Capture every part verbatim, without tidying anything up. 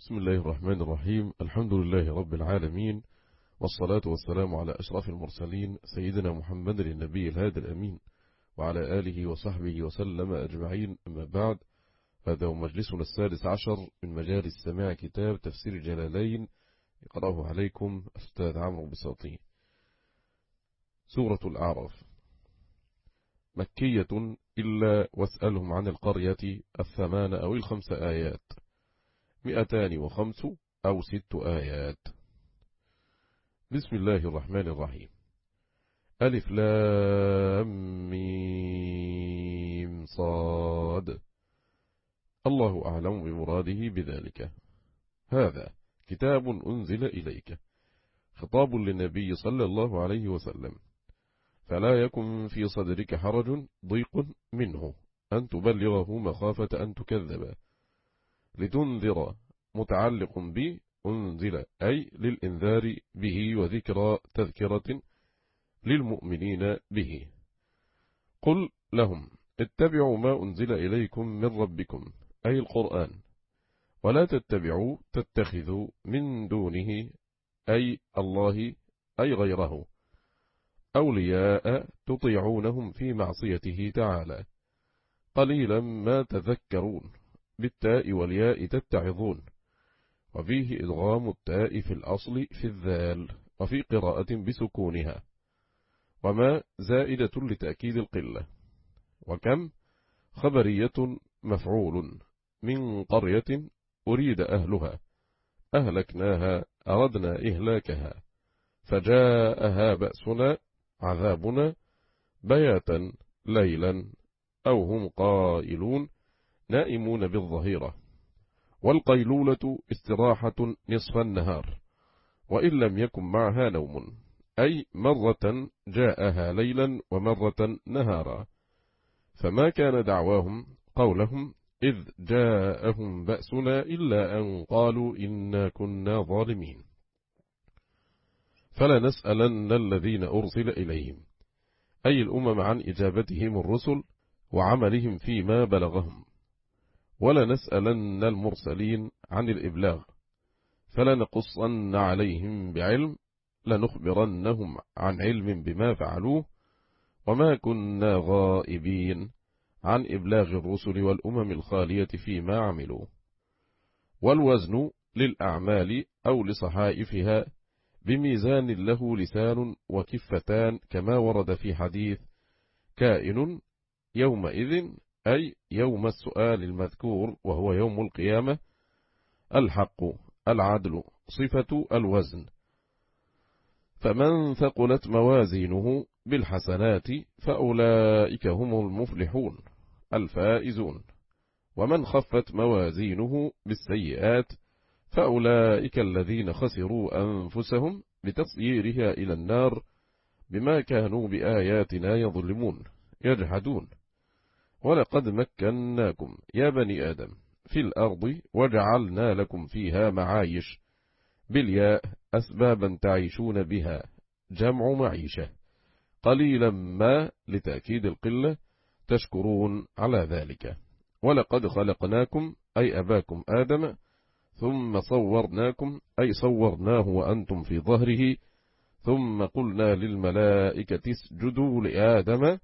بسم الله الرحمن الرحيم. الحمد لله رب العالمين، والصلاة والسلام على أشرف المرسلين سيدنا محمد النبي الهادي الأمين وعلى آله وصحبه وسلم أجمعين. أما بعد، هذا هو مجلسنا السادس عشر من مجالس سماع كتاب تفسير الجلالين، يقرأه عليكم أستاذ عمرو بساطين. سورة الأعراف مكية إلا واسألهم عن القرية الثمان أو الخمس آيات، مئتان وخمس أو ست آيات. بسم الله الرحمن الرحيم. ألف لام ميم صاد. الله أعلم بمراده بذلك. هذا كتاب أنزل إليك، خطاب للنبي صلى الله عليه وسلم، فلا يكن في صدرك حرج ضيق منه أن تبلغه مخافة أن تكذب، لتنذر متعلق ب أنزل أي للإنذار به وذكرى تذكرة للمؤمنين به. قل لهم اتبعوا ما أنزل إليكم من ربكم أي القرآن، ولا تتبعوا تتخذوا من دونه أي الله أي غيره أولياء تطيعونهم في معصيته تعالى، قليلا ما تذكرون. بالتاء والياء تتعظون، وفيه إدغام التاء في الأصل في الذال، وفي قراءة بسكونها. وما زائدة لتأكيد القلة. وكم خبرية مفعول من قرية أريد أهلها أهلكناها أردنا إهلاكها، فجاءها بأسنا عذابنا بياتا ليلا أو هم قائلون نائمون بالظهيرة. والقيلولة استراحة نصف النهار، وإن لم يكن معها نوم، أي مرة جاءها ليلا ومرة نهارا. فما كان دعواهم قولهم إذ جاءهم بأسنا إلا أن قالوا إنا كنا ظالمين. فلنسألن الذين أرسل إليهم أي الأمم عن إجابتهم الرسل وعملهم فيما بلغهم، ولنسألن المرسلين عن الإبلاغ، فلنقصن عليهم بعلم لنخبرنهم عن علم بما فعلوه، وما كنا غائبين عن إبلاغ الرسل والأمم الخالية فيما عملوا. والوزن للأعمال أو لصحائفها بميزان له لسان وكفتان، كما ورد في حديث كائن يومئذ أي يوم السؤال المذكور وهو يوم القيامة. الحق العدل صفة الوزن. فمن ثقلت موازينه بالحسنات فأولئك هم المفلحون الفائزون، ومن خفت موازينه بالسيئات فأولئك الذين خسروا أنفسهم بتصييرها إلى النار بما كانوا بآياتنا يظلمون يجحدون. ولقد مكناكم يا بني آدم في الأرض وجعلنا لكم فيها معايش، بالياء أسبابا تعيشون بها، جمع معيشة، قليلا ما لتأكيد القلة تشكرون على ذلك. ولقد خلقناكم أي أباكم آدم، ثم صورناكم أي صورناه وأنتم في ظهره، ثم قلنا للملائكة اسجدوا لآدم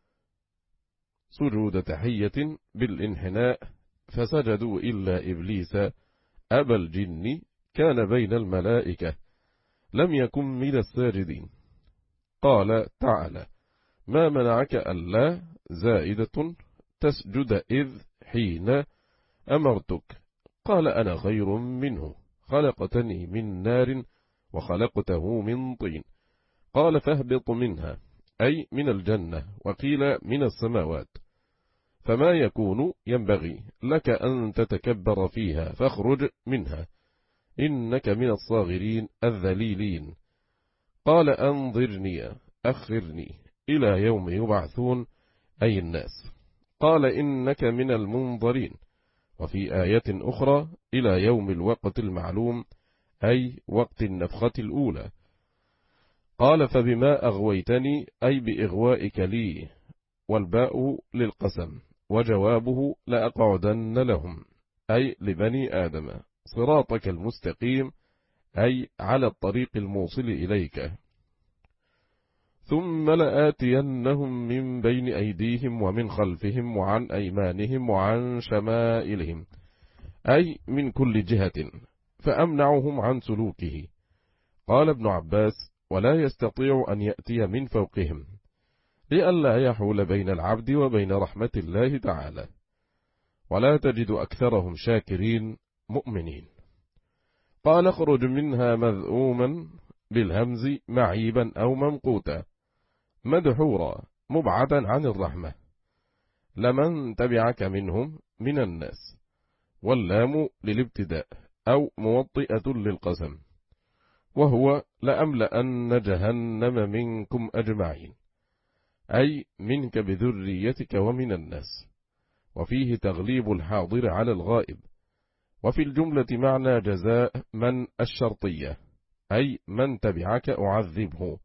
سجود تحية بالانحناء، فسجدوا إلا إبليس أبى الجن كان بين الملائكة لم يكن من الساجدين. قال تعالى ما منعك ألا زائدة تسجد إذ حين أمرتك، قال أنا خير منه خلقتني من نار وخلقته من طين. قال فاهبط منها أي من الجنة، وقيل من السماوات، فما يكون ينبغي لك أن تتكبر فيها فاخرج منها إنك من الصاغرين الذليلين. قال أنظرني أخرني إلى يوم يبعثون أي الناس. قال إنك من المنظرين. وفي آية أخرى إلى يوم الوقت المعلوم أي وقت النفخة الأولى. قال فبما أغويتني أي بإغوائك لي، والباء للقسم، وجوابه لأقعدن لهم أي لبني آدم صراطك المستقيم، أي على الطريق الموصل إليك. ثم لآتينهم من بين أيديهم ومن خلفهم وعن أيمانهم وعن شمائلهم، أي من كل جهة، فأمنعهم عن سلوكه. قال ابن عباس: ولا يستطيع أن يأتي من فوقهم، لئلا يحول بين العبد وبين رحمة الله تعالى. ولا تجد أكثرهم شاكرين مؤمنين. قال: اخرج منها مذءوما بالهمز معيبا أو ممقوتا مدحورا مبعدا عن الرحمة، لمن تبعك منهم من الناس، واللام للابتداء أو موطئة للقسم، وهو لأملأن جهنم منكم أجمعين، أي منك بذريتك ومن الناس، وفيه تغليب الحاضر على الغائب. وفي الجملة معنى جزاء من الشرطية، أي من تبعك أعذبه.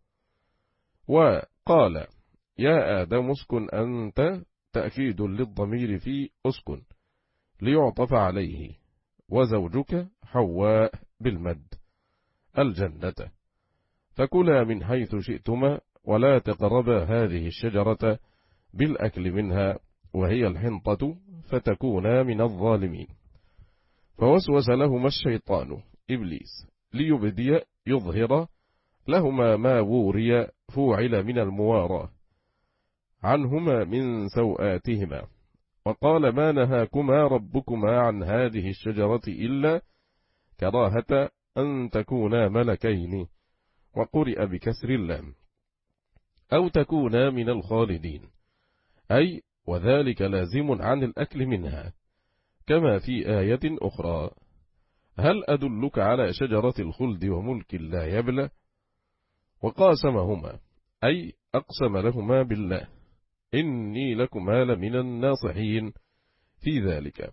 وقال: يا آدم اسكن أنت، تأكيد للضمير في اسكن ليعطف عليه، وزوجك حواء بالمد الجنة، فكلا من حيث شئتما ولا تقربا هذه الشجرة بالأكل منها، وهي الحنطة، فتكونا من الظالمين. فوسوس لهما الشيطان إبليس ليبدي يظهر لهما ما ووري فوعل من الموارى عنهما من سوآتهما، وقال: ما نهاكما ربكما عن هذه الشجرة إلا كراهة أن تكونا ملكين، وقرئ بكسر اللام، أو تكونا من الخالدين، أي وذلك لازم عن الأكل منها، كما في آية أخرى: هل أدلك على شجرة الخلد وملك لا يبلى. وقاسمهما، أي أقسم لهما بالله: إني لكما لمن الناصحين في ذلك،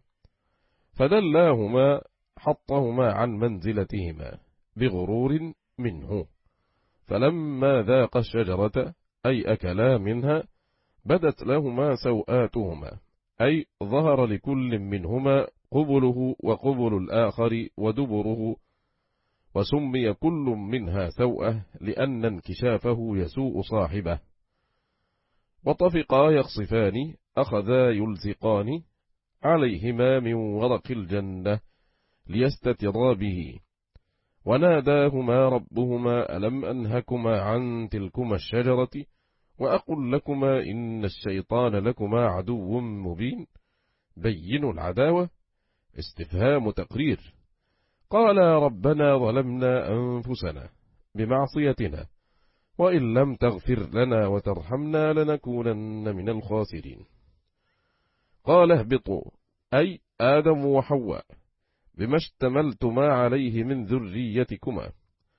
فدلاهما حطهما عن منزلتهما بغرور منه، فلما ذاق الشجرة، أي أكلا منها، بدت لهما سوآتهما، أي ظهر لكل منهما قبله وقبل الآخر ودبره، وسمي كل منها سوءة لأن انكشافه يسوء صاحبه. وطفقا يخصفان، أخذا يلزقان عليهما من ورق الجنة ليستترا به، وناداهما ربهما: ألم أنهكما عن تلكما الشجرة وأقل لكما إن الشيطان لكما عدو مبين. بين العداوة، استفهام تقرير. قال: ربنا ظلمنا أنفسنا بمعصيتنا، وإن لم تغفر لنا وترحمنا لنكونن من الخاسرين. قال: اهبطوا، أي آدم وحواء، بما اشتملتما عليه من ذريتكما،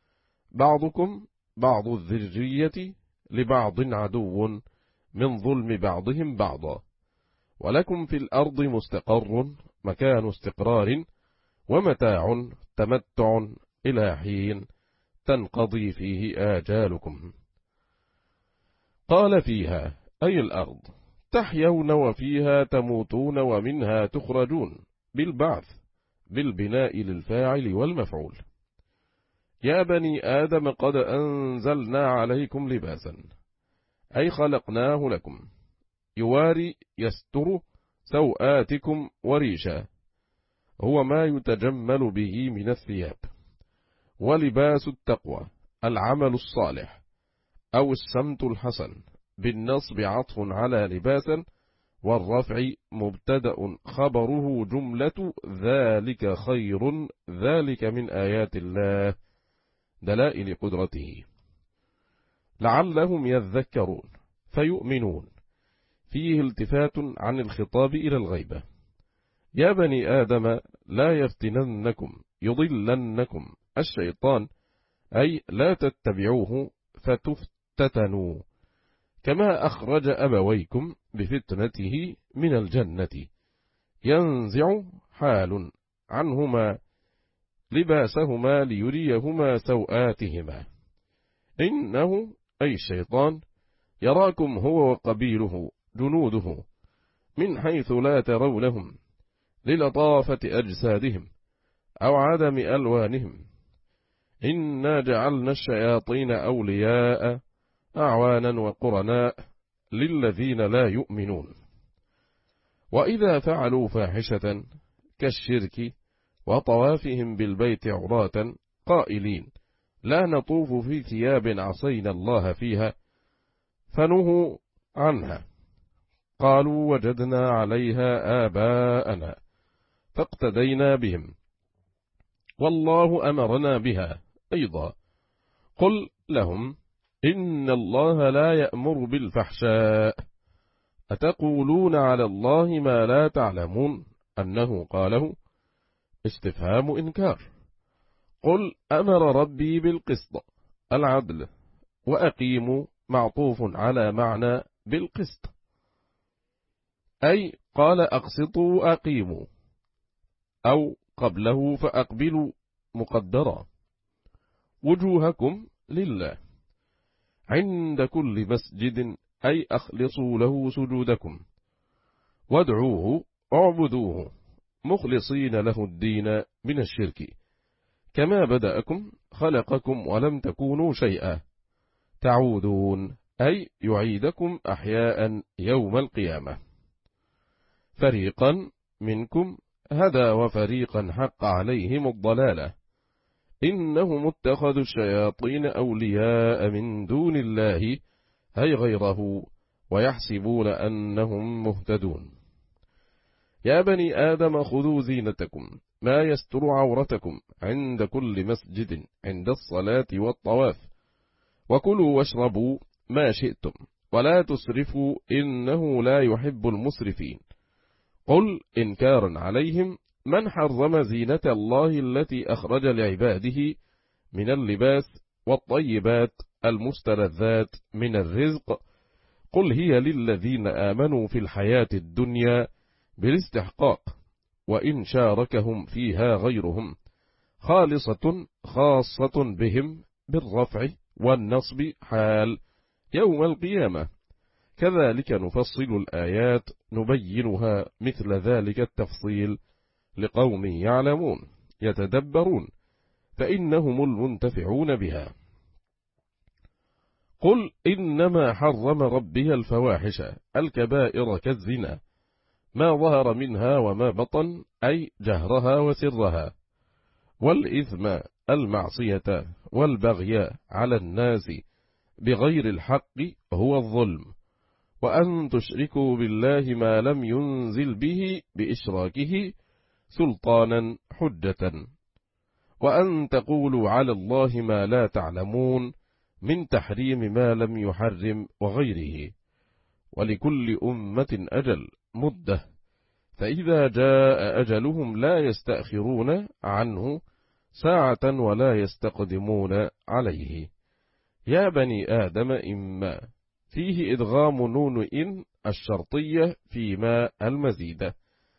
بعضكم بعض الذرية لبعض عدو من ظلم بعضهم بعضا، ولكم في الأرض مستقر مكان استقرار، ومتاع تمتع إلى حين تنقضي فيه آجالكم. قال: فيها، أي الأرض، تحيون وفيها تموتون ومنها تخرجون، بالبعث بالبناء للفاعل والمفعول. يا بني آدم قد أنزلنا عليكم لباسا، أي خلقناه لكم، يواري يستر سوآتكم وريشا، هو ما يتجمل به من الثياب. ولباس التقوى العمل الصالح أو السمت الحسن، بالنصب عطف على لباسا، والرفع مبتدأ خبره جملة ذلك خير، ذلك من آيات الله دلائل قدرته، لعلهم يذكرون فيؤمنون. فيه التفات عن الخطاب إلى الغيبة. يا بني آدم لا يفتننكم يضلنكم الشيطان، أي لا تتبعوه فتفتتنوا، كما أخرج أبويكم بفتنته من الجنة، ينزع حال عنهما لباسهما ليريهما سوآتهما، إنه أي الشيطان يراكم هو وقبيله جنوده من حيث لا ترونهم، للطافة أجسادهم، أو عدم ألوانهم. إنا جعلنا الشياطين أولياء أعوانا وقرناء للذين لا يؤمنون. وإذا فعلوا فاحشة كالشرك وطوافهم بالبيت عراة قائلين لا نطوف في ثياب عصينا الله فيها فنهوا عنها قالوا وجدنا عليها آباءنا فاقتدينا بهم والله أمرنا بها أيضا. قل لهم إن الله لا يأمر بالفحشاء أتقولون على الله ما لا تعلمون أنه قاله استفهام إنكار. قل أمر ربي بالقسط العدل وأقيموا معطوف على معنى بالقسط أي قال أقسطوا أقيموا أو قبله فأقبلوا مقدرا. وجوهكم لله عند كل مسجد أي أخلصوا له سجودكم وادعوه اعبدوه مخلصين له الدين من الشرك كما بدأكم خلقكم ولم تكونوا شيئا تعودون أي يعيدكم أحياء يوم القيامة. فريقا منكم هدى وفريقا حق عليهم الضلالة إنهم اتخذوا الشياطين أولياء من دون الله أي غيره ويحسبون أنهم مهتدون. يا بني آدم خذوا زينتكم ما يستر عورتكم عند كل مسجد عند الصلاة والطواف وكلوا واشربوا ما شئتم ولا تسرفوا إنه لا يحب المسرفين. قل إنكارا عليهم من حرم زينة الله التي أخرج لعباده من اللباس والطيبات المستلذات من الرزق قل هي للذين آمنوا في الحياة الدنيا بالاستحقاق وإن شاركهم فيها غيرهم خالصة خاصة بهم بالرفع والنصب حال يوم القيامة. كذلك نفصل الآيات نبينها مثل ذلك التفصيل لقوم يعلمون يتدبرون فإنهم المنتفعون بها. قل إنما حرم ربي الفواحش الكبائر كالزنا ما ظهر منها وما بطن أي جهرها وسرها والإثم المعصية والبغي على الناس بغير الحق هو الظلم وأن تشركوا بالله ما لم ينزل به بإشراكه سلطانا حجة وأن تقولوا على الله ما لا تعلمون من تحريم ما لم يحرم وغيره. ولكل أمة أجل مدة فإذا جاء أجلهم لا يستأخرون عنه ساعة ولا يستقدمون عليه. يا بني آدم إما فيه إدغام نون إن الشرطية فيما المزيدة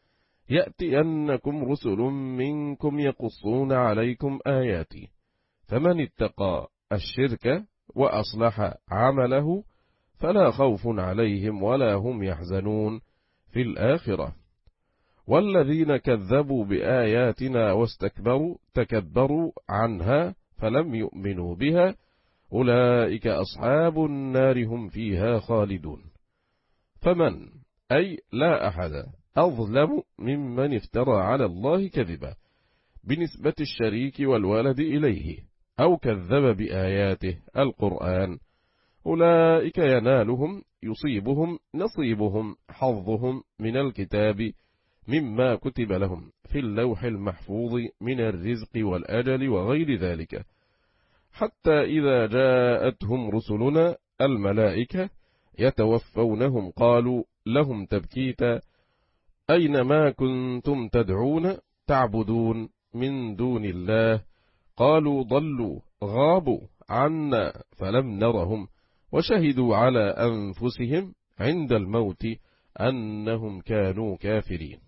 يأتينكم رسل منكم يقصون عليكم آياتي فمن اتقى الشرك وأصلح عمله فلا خوف عليهم ولا هم يحزنون في الآخرة. والذين كذبوا بآياتنا واستكبروا تكبروا عنها فلم يؤمنوا بها أولئك أصحاب النار هم فيها خالدون. فمن أي لا أحد أظلم ممن افترى على الله كذبا بنسبة الشريك والولد إليه أو كذب بآياته القرآن أولئك ينالهم يصيبهم نصيبهم حظهم من الكتاب مما كتب لهم في اللوح المحفوظ من الرزق والأجل وغير ذلك حتى إذا جاءتهم رسلنا الملائكة يتوفونهم قالوا لهم تبكيتا أين ما كنتم تدعون تعبدون من دون الله قالوا ضلوا غابوا عنا فلم نرهم وشهدوا على أنفسهم عند الموت أنهم كانوا كافرين.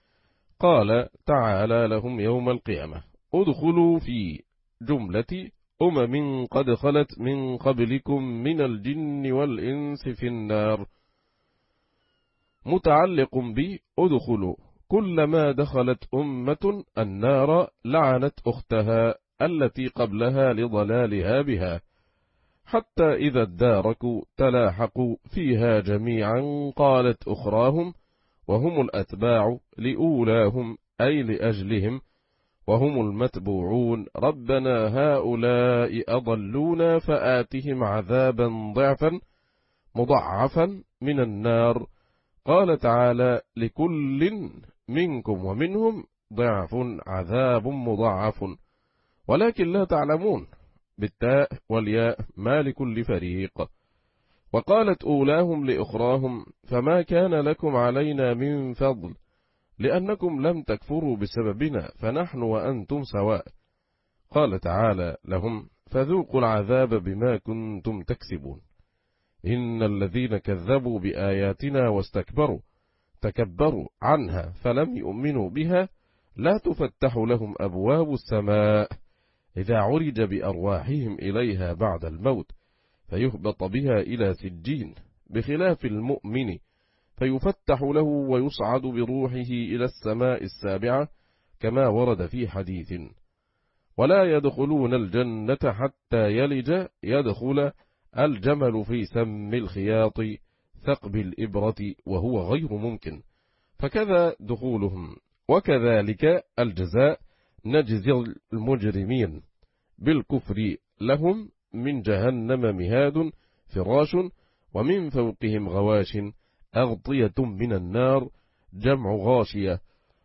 قال تعالى لهم يوم القيامة ادخلوا في جملة أمم قد خلت من قبلكم من الجن والإنس في النار متعلق ب ادخلوا كلما دخلت أمة النار لعنت أختها التي قبلها لضلالها بها، حتى إذا اداركوا تلاحقوا فيها جميعا قالت أخراهم وهم الأتباع لأولاهم أي لأجلهم وهم المتبوعون ربنا هؤلاء أضلونا فآتهم عذابا ضعفا مضاعفا من النار. قال تعالى لكل منكم ومنهم ضعف عذاب مضاعف ولكن لا تعلمون بالتاء والياء ما لكل فريق. وقالت أولاهم لأخراهم فما كان لكم علينا من فضل لأنكم لم تكفروا بسببنا فنحن وأنتم سواء. قال تعالى لهم فذوقوا العذاب بما كنتم تكسبون. إن الذين كذبوا بآياتنا واستكبروا تكبروا عنها فلم يؤمنوا بها لا تفتح لهم أبواب السماء إذا عرج بأرواحهم إليها بعد الموت فيهبط بها إلى سجين، بخلاف المؤمن فيفتح له ويصعد بروحه إلى السماء السابعة كما ورد في حديث. ولا يدخلون الجنة حتى يلج يدخل الجمل في سم الخياط ثقب الإبرة وهو غير ممكن، فكذا دخولهم. وكذلك الجزاء نجزي المجرمين بالكفر لهم من جهنم مهاد فراش ومن فوقهم غواش أغطية من النار جمع غاشية،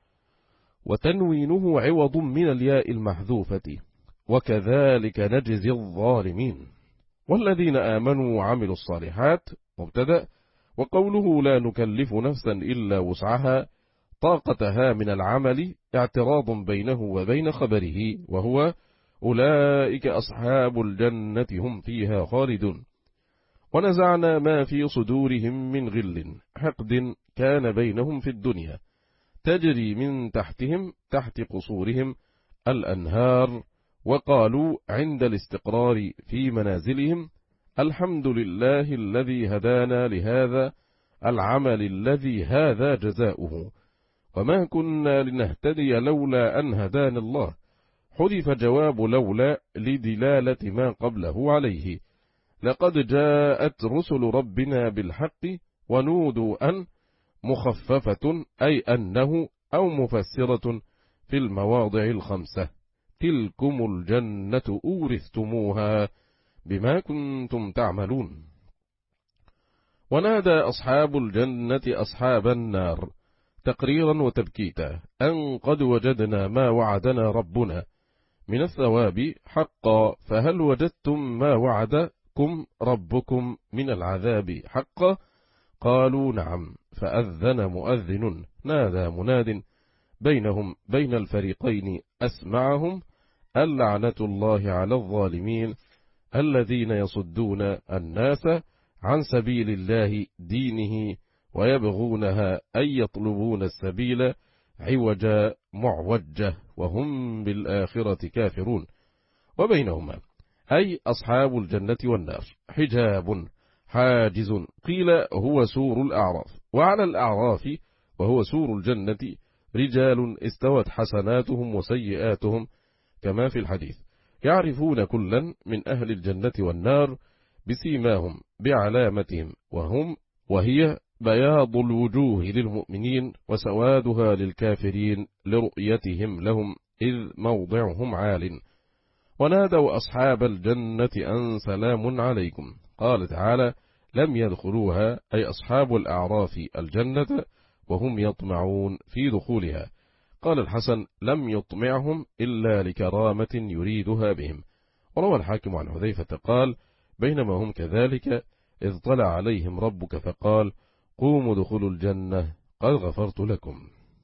وتنوينه عوض من الياء المحذوفة. وكذلك نجزي الظالمين. والذين آمنوا وعملوا الصالحات مبتدأ. وقوله لا نكلف نفسا إلا وسعها طاقتها من العمل اعتراض بينه وبين خبره وهو أولئك أصحاب الجنة هم فيها خالدون. ونزعنا ما في صدورهم من غل حقد كان بينهم في الدنيا تجري من تحتهم تحت قصورهم الأنهار. وقالوا عند الاستقرار في منازلهم الحمد لله الذي هدانا لهذا العمل الذي هذا جزاؤه وما كنا لنهتدي لولا أن هدانا الله. حذف جواب لولا لدلالة ما قبله عليه. لقد جاءت رسل ربنا بالحق ونودوا أن مخففة أي أنه أو مفسرة في المواضع الخمسة تلكم الجنة أورثتموها بما كنتم تعملون. ونادى أصحاب الجنة أصحاب النار تقريرا وتبكيتا أن قد وجدنا ما وعدنا ربنا من الثواب حقا فهل وجدتم ما وعدكم ربكم من العذاب حقا؟ قالوا نعم. فأذن مؤذن نادى مناد بينهم بين الفريقين أسمعهم اللعنة الله على الظالمين الذين يصدون الناس عن سبيل الله دينه ويبغونها أي يطلبون السبيل عوجا معوجة وهم بالآخرة كافرون. وبينهما أي أصحاب الجنة والنار حجاب حاجز قيل هو سور الأعراف. وعلى الأعراف وهو سور الجنة رجال استوت حسناتهم وسيئاتهم كما في الحديث يعرفون كلا من أهل الجنة والنار بسيماهم بعلامتهم وهم وهي بياض الوجوه للمؤمنين وسوادها للكافرين لرؤيتهم لهم إذ موضعهم عال. ونادوا أصحاب الجنة أن سلام عليكم. قال تعالى لم يدخلوها أي أصحاب الأعراف الجنة وهم يطمعون في دخولها. قال الحسن لم يطمعهم إلا لكرامة يريدها بهم. وروى الحاكم عن حذيفة قال بينما هم كذلك إذ طلع عليهم ربك فقال قوموا دخلوا الجنة قد غفرت لكم.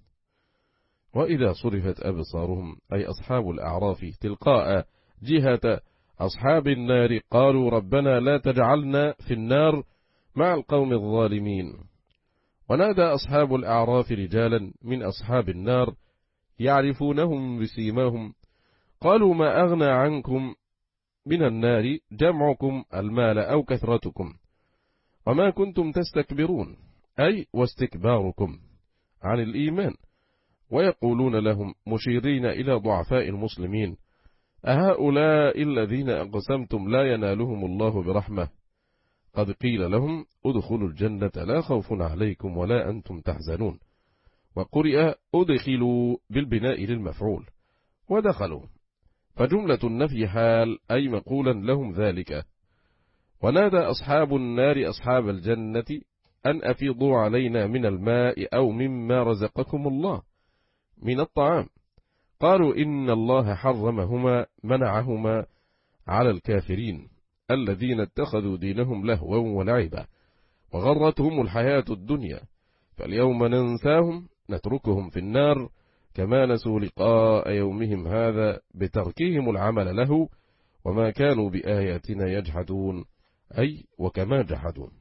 وإذا صرفت أبصارهم أي أصحاب الأعراف تلقاء جهة أصحاب النار قالوا ربنا لا تجعلنا في النار مع القوم الظالمين. ونادى أصحاب الأعراف رجالا من أصحاب النار يعرفونهم بسيماهم قالوا ما أغنى عنكم من النار جمعكم المال أو كثرتكم وما كنتم تستكبرون أي واستكباركم عن الإيمان ويقولون لهم مشيرين إلى ضعفاء المسلمين: أهؤلاء الذين أقسمتم لا ينالهم الله برحمة؟ قد قيل لهم ادخلوا الجنة لا خوف عليكم ولا أنتم تحزنون. وقرئ ادخلوا بالبناء للمفعول، ودخلوا، فجملة النفي حال أي مقولا لهم ذلك. ونادى أصحاب النار أصحاب الجنة أن أفيضوا علينا من الماء أو مما رزقكم الله من الطعام. قالوا إن الله حرمهما منعهما على الكافرين الذين اتخذوا دينهم لهوا ولعبا وغرتهم الحياة الدنيا، فاليوم ننساهم نتركهم في النار كما نسوا لقاء يومهم هذا بتركهم العمل له وما كانوا بآياتنا يجحدون، أي وكما جحدون.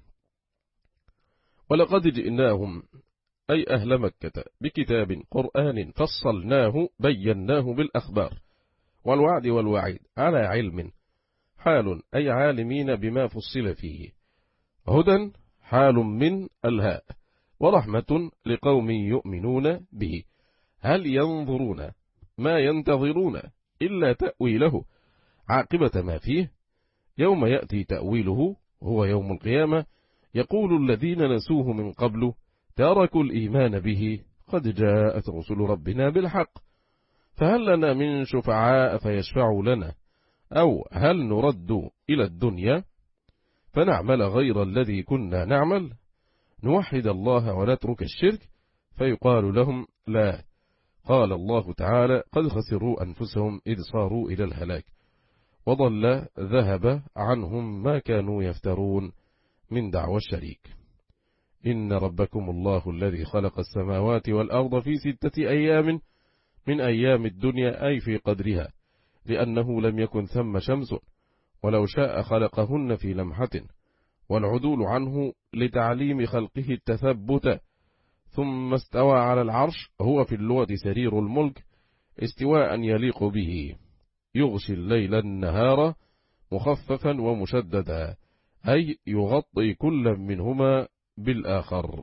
ولقد جئناهم أي أهل مكة بكتاب قرآن فصلناه بيناه بالأخبار والوعد والوعيد على علم، حال أي عالمين بما فصل فيه، هدى حال من الهاء، ورحمة لقوم يؤمنون به. هل ينظرون ما ينتظرون إلا تأويله عاقبة ما فيه، يوم يأتي تأويله هو يوم القيامة، يقول الذين نسوه من قبل تركوا الإيمان به قد جاءت رسل ربنا بالحق، فهل لنا من شفعاء فيشفعوا لنا، أو هل نرد إلى الدنيا فنعمل غير الذي كنا نعمل، نوحد الله ونترك الشرك، فيقال لهم لا. قال الله تعالى قد خسروا أنفسهم إذ صاروا إلى الهلاك، وضل ذهب عنهم ما كانوا يفترون من دعوى الشريك. إن ربكم الله الذي خلق السماوات والأرض في ستة أيام من أيام الدنيا أي في قدرها، لأنه لم يكن ثم شمس، ولو شاء خلقهن في لمحة، والعدول عنه لتعليم خلقه التثبت. ثم استوى على العرش، هو في اللغة سرير الملك استواء يليق به، يغشي الليل النهار مخففا ومشددا، أي يغطي كل منهما بالآخر.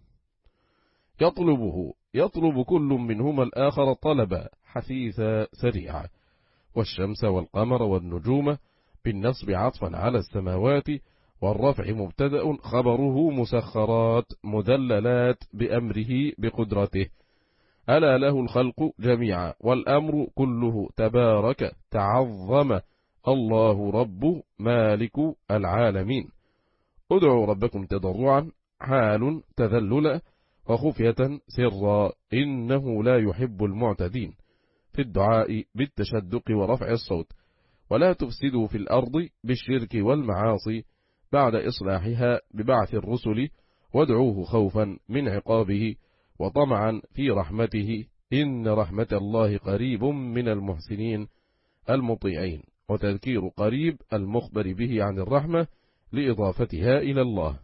يطلبه يطلب كل منهما الآخر طلبا حثيثا سريعا. والشمس والقمر والنجوم بالنصب عطفا على السماوات، والرفع مبتدأ خبره مسخرات مدللات بأمره بقدرته. ألا له الخلق جميعا والأمر كله تبارك تعظم الله رب مالك العالمين. ادعوا ربكم تضرعا حال تذللا وخفية سرا، إنه لا يحب المعتدين في الدعاء بالتشدق ورفع الصوت. ولا تفسدوا في الأرض بالشرك والمعاصي بعد إصلاحها ببعث الرسل، وادعوه خوفا من عقابه وطمعا في رحمته، إن رحمة الله قريب من المحسنين المطيعين. وتذكير قريب المخبر به عن الرحمة لإضافتها إلى الله.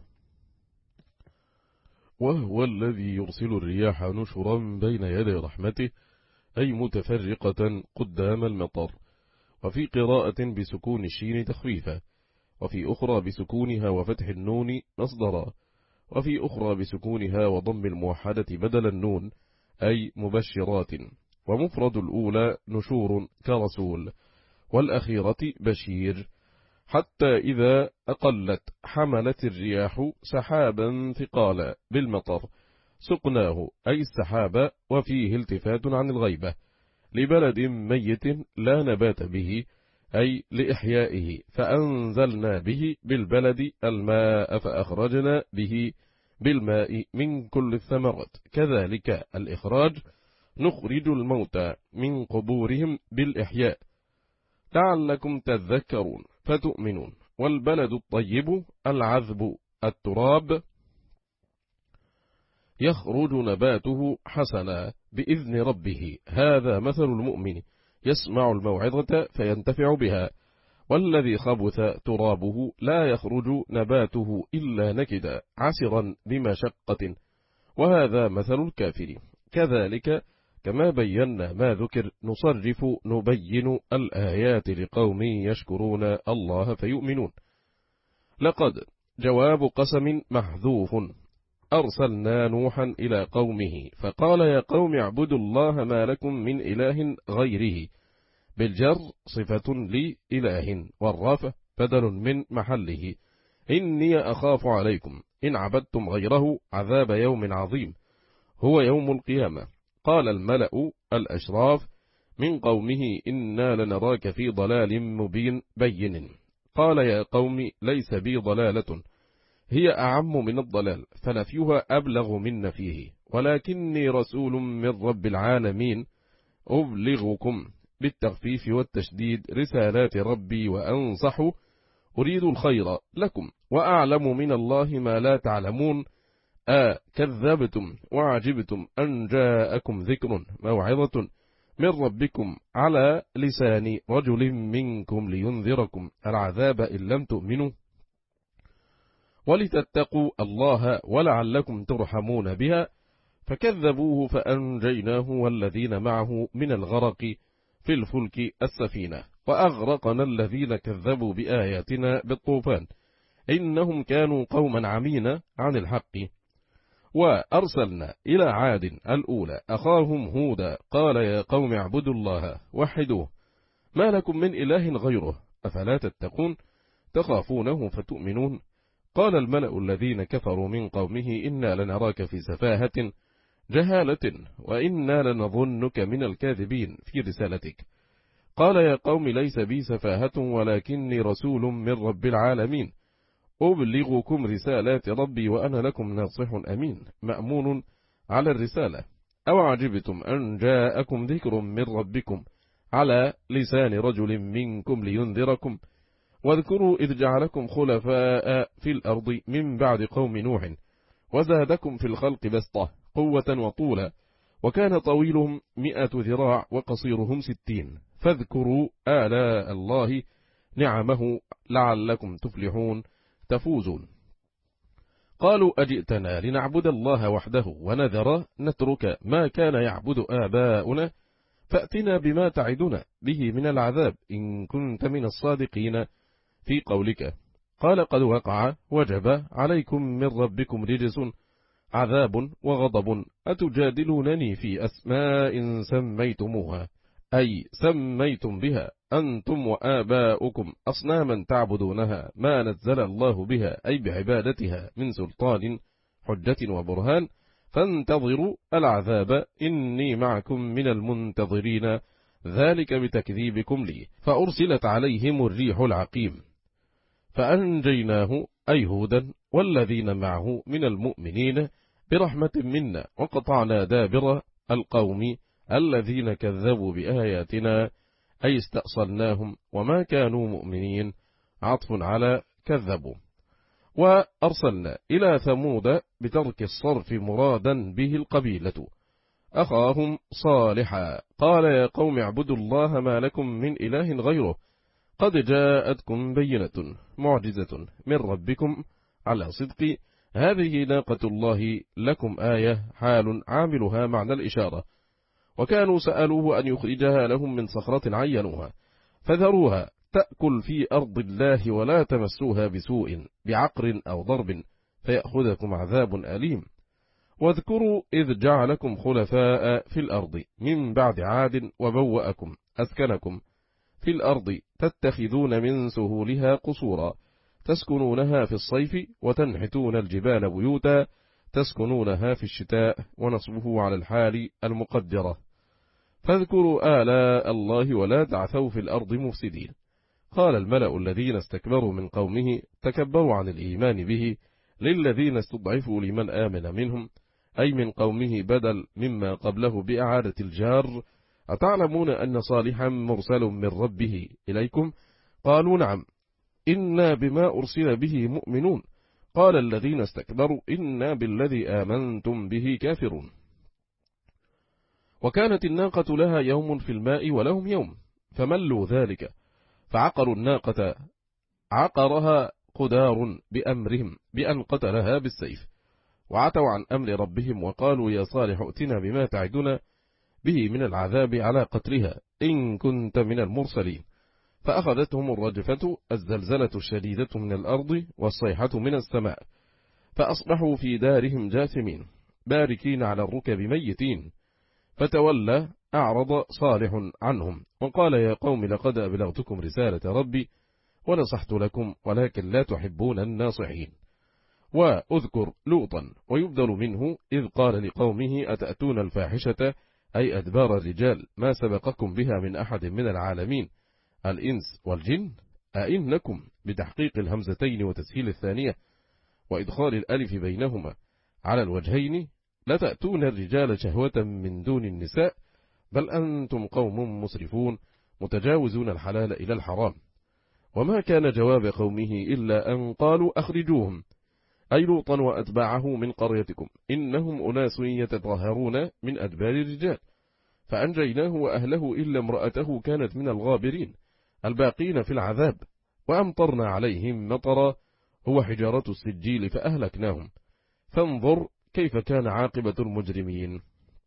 وهو الذي يرسل الرياح نشرا بين يدي رحمته، أي متفرقة قدام المطر. وفي قراءة بسكون الشين تخفيفا، وفي أخرى بسكونها وفتح النون مصدرا، وفي أخرى بسكونها وضم الموحدة بدل النون، أي مبشرات. ومفرد الأولى نشور كرسول، والأخيرة بشير. حتى إذا أقلت حملت الرياح سحابا ثقالا بالمطر سقناه، أي السحاب، وفيه التفات عن الغيبة، لبلد ميت لا نبات به، أي لإحيائه، فأنزلنا به بالبلد الماء فأخرجنا به بالماء من كل الثمرات، كذلك الإخراج نخرج الموتى من قبورهم بالإحياء لعلكم تذكرون فتؤمنون. والبلد الطيب العذب التراب يخرج نباته حسنا بإذن ربه، هذا مثل المؤمن يسمع الموعظة فينتفع بها. والذي خبث ترابه لا يخرج نباته إلا نكدا عسرا بمشقة، وهذا مثل الكافر. كذلك كما بينا ما ذكر نصرف نبين الآيات لقوم يشكرون الله فيؤمنون. لقد جواب قسم محذوف أرسلنا نوحا إلى قومه فقال يا قوم اعبدوا الله ما لكم من إله غيره. بالجر صفة لإله، والرافع بدل من محله. إني أخاف عليكم إن عبدتم غيره عذاب يوم عظيم هو يوم القيامة. قال الملأ الأشراف من قومه إنا لنراك في ضلال مبين بين. قال يا قوم ليس بي ضلالة، هي أعم من الضلال، فنفيها أبلغ من نفيه، ولكني رسول من رب العالمين أبلغكم بالتخفيف والتشديد رسالات ربي وأنصح، أريد الخير لكم وأعلم من الله ما لا تعلمون. آه كذبتم وعجبتم أن جاءكم ذكر موعظة من ربكم على لسان رجل منكم لينذركم العذاب إن لم تؤمنوا ولتتقوا الله ولعلكم ترحمون بها. فكذبوه فأنجيناه والذين معه من الغرق في الفلك السفينة، وأغرقنا الذين كذبوا بآياتنا بالطوفان إنهم كانوا قوما عمين عن الحق. وأرسلنا إلى عاد الأولى أخاهم هودا قال يا قوم اعبدوا الله وحدوه ما لكم من إله غيره أفلا تتقون تخافونه فتؤمنون. قال الملأ الذين كفروا من قومه إنا لنراك في سفاهة جهالة وإنا لنظنك من الكاذبين في رسالتك. قال يا قوم ليس بي سفاهة ولكني رسول من رب العالمين أبلغكم رسالات ربي وأنا لكم ناصح أمين مأمون على الرسالة. أو عجبتم أن جاءكم ذكر من ربكم على لسان رجل منكم لينذركم. واذكروا إذ جعلكم خلفاء في الأرض من بعد قوم نوح وزادكم في الخلق بسطة قوة وطولا وكان طويلهم مئة ذراع وقصيرهم ستين. فاذكروا آلاء الله نعمه لعلكم تفلحون تفوزون. قالوا أجئتنا لنعبد الله وحده ونذر نترك ما كان يعبد آباؤنا فأتنا بما تعدنا به من العذاب إن كنت من الصادقين في قولك. قال قد وقع وجب عليكم من ربكم رجس عذاب وغضب أتجادلونني في أسماء سميتموها أي سميتم بها أنتم وآباؤكم أصناما تعبدونها ما نزل الله بها أي بعبادتها من سلطان حجة وبرهان فانتظروا العذاب إني معكم من المنتظرين ذلك بتكذيبكم لي. فأرسلت عليهم الريح العقيم فأنجيناه أي هودا والذين معه من المؤمنين برحمة منا وقطعنا دابر القوم الذين كذبوا بآياتنا أي استأصلناهم وما كانوا مؤمنين عطف على كذبوا. وأرسلنا إلى ثمود بترك الصرف مرادا به القبيلة أخاهم صالحا قال يا قوم اعبدوا الله ما لكم من إله غيره قد جاءتكم بينة معجزة من ربكم على صدق هذه ناقة الله لكم آية حال عاملها معنى الإشارة. وكانوا سألوه أن يخرجها لهم من صخرة عينوها فذروها تأكل في أرض الله ولا تمسوها بسوء بعقر أو ضرب فيأخذكم عذاب أليم. واذكروا إذ جعلكم خلفاء في الأرض من بعد عاد وبوأكم أسكنكم في الأرض تتخذون من سهولها قصورا تسكنونها في الصيف وتنحتون الجبال بيوتا تسكنونها في الشتاء ونصبه على الحال المقدرة. فاذكروا آلاء الله ولا تعثوا في الأرض مفسدين. قال الملأ الذين استكبروا من قومه تكبروا عن الإيمان به للذين استضعفوا لمن آمن منهم أي من قومه بدل مما قبله بإعادة الجار أتعلمون أن صالحا مرسل من ربه إليكم قالوا نعم إنا بما أرسل به مؤمنون قال الذين استكبروا إنا بالذي آمنتم به كافرون. وكانت الناقة لها يوم في الماء ولهم يوم فملوا ذلك فعقروا الناقة عقرها قدار بأمرهم بأن قتلها بالسيف وعتوا عن أمر ربهم وقالوا يا صالح ائتنا بما تعدنا به من العذاب على قتلها إن كنت من المرسلين. فأخذتهم الرجفة الزلزلة الشديدة من الأرض والصيحة من السماء فأصبحوا في دارهم جاثمين باركين على الركب ميتين. فتولى أعرض صالح عنهم وقال يا قوم لقد أبلغتكم رسالة ربي ونصحت لكم ولكن لا تحبون الناصحين. وأذكر لوطا ويبدل منه إذ قال لقومه أتأتون الفاحشة أي أدبار الرجال ما سبقكم بها من أحد من العالمين الإنس والجن أئنكم بتحقيق الهمزتين وتسهيل الثانية وإدخال الألف بينهما على الوجهين لتأتون الرجال شهوة من دون النساء بل أنتم قوم مسرفون متجاوزون الحلال إلى الحرام. وما كان جواب قومه إلا أن قالوا أخرجوهم أي لوطا وأتباعه من قريتكم إنهم أناس يتطهرون من أدبار الرجال. فأنجيناه وأهله إلا امرأته كانت من الغابرين الباقين في العذاب وأمطرنا عليهم مطرا هو حجارة السجيل فأهلكناهم. فانظر كيف كان عاقبة المجرمين.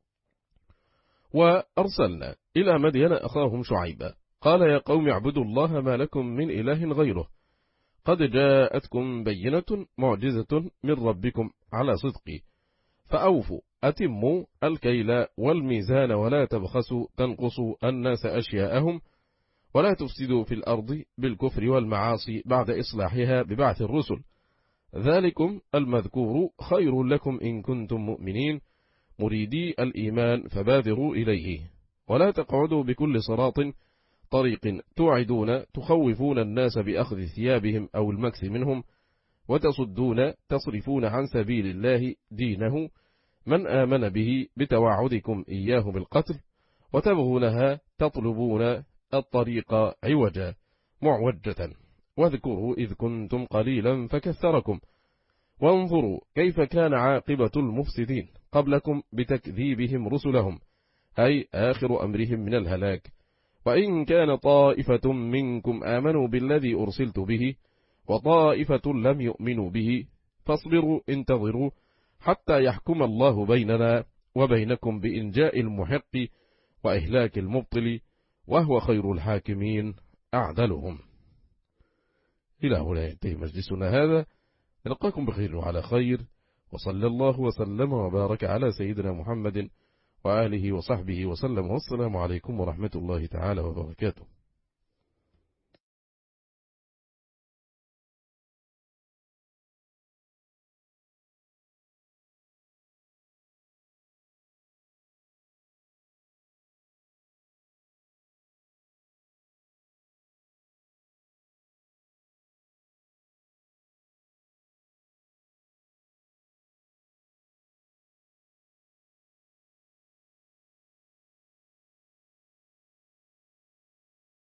وأرسلنا إلى مدين أخاهم شعيبا قال يا قوم اعبدوا الله ما لكم من إله غيره قد جاءتكم بينة معجزة من ربكم على صدقي فأوفوا أتموا الكيل والميزان ولا تبخسوا تنقصوا الناس أشياءهم ولا تفسدوا في الأرض بالكفر والمعاصي بعد إصلاحها ببعث الرسل ذلكم المذكور خير لكم إن كنتم مؤمنين مريدي الإيمان فبادروا إليه ولا تقعدوا بكل صراط طريق توعدون تخوفون الناس بأخذ ثيابهم أو المكس منهم وتصدون تصرفون عن سبيل الله دينه من آمن به بتوعدكم إياه بالقتل وتبغونها تطلبون الطريق عوجا معوجة واذكروا إذ كنتم قليلا فكثركم وانظروا كيف كان عاقبة المفسدين قبلكم بتكذيبهم رسلهم أي آخر أمرهم من الهلاك. وإن كان طائفة منكم آمنوا بالذي أرسلت به وطائفة لم يؤمنوا به فاصبروا انتظروا حتى يحكم الله بيننا وبينكم بإنجاء المحق وإهلاك المبطل وهو خير الحاكمين أعدلهم. إلى هنا ينتهي مجلسنا هذا نلقاكم بخير وعلى خير وصلى الله وسلم وبارك على سيدنا محمد وآله وصحبه وسلم والسلام عليكم ورحمة الله تعالى وبركاته.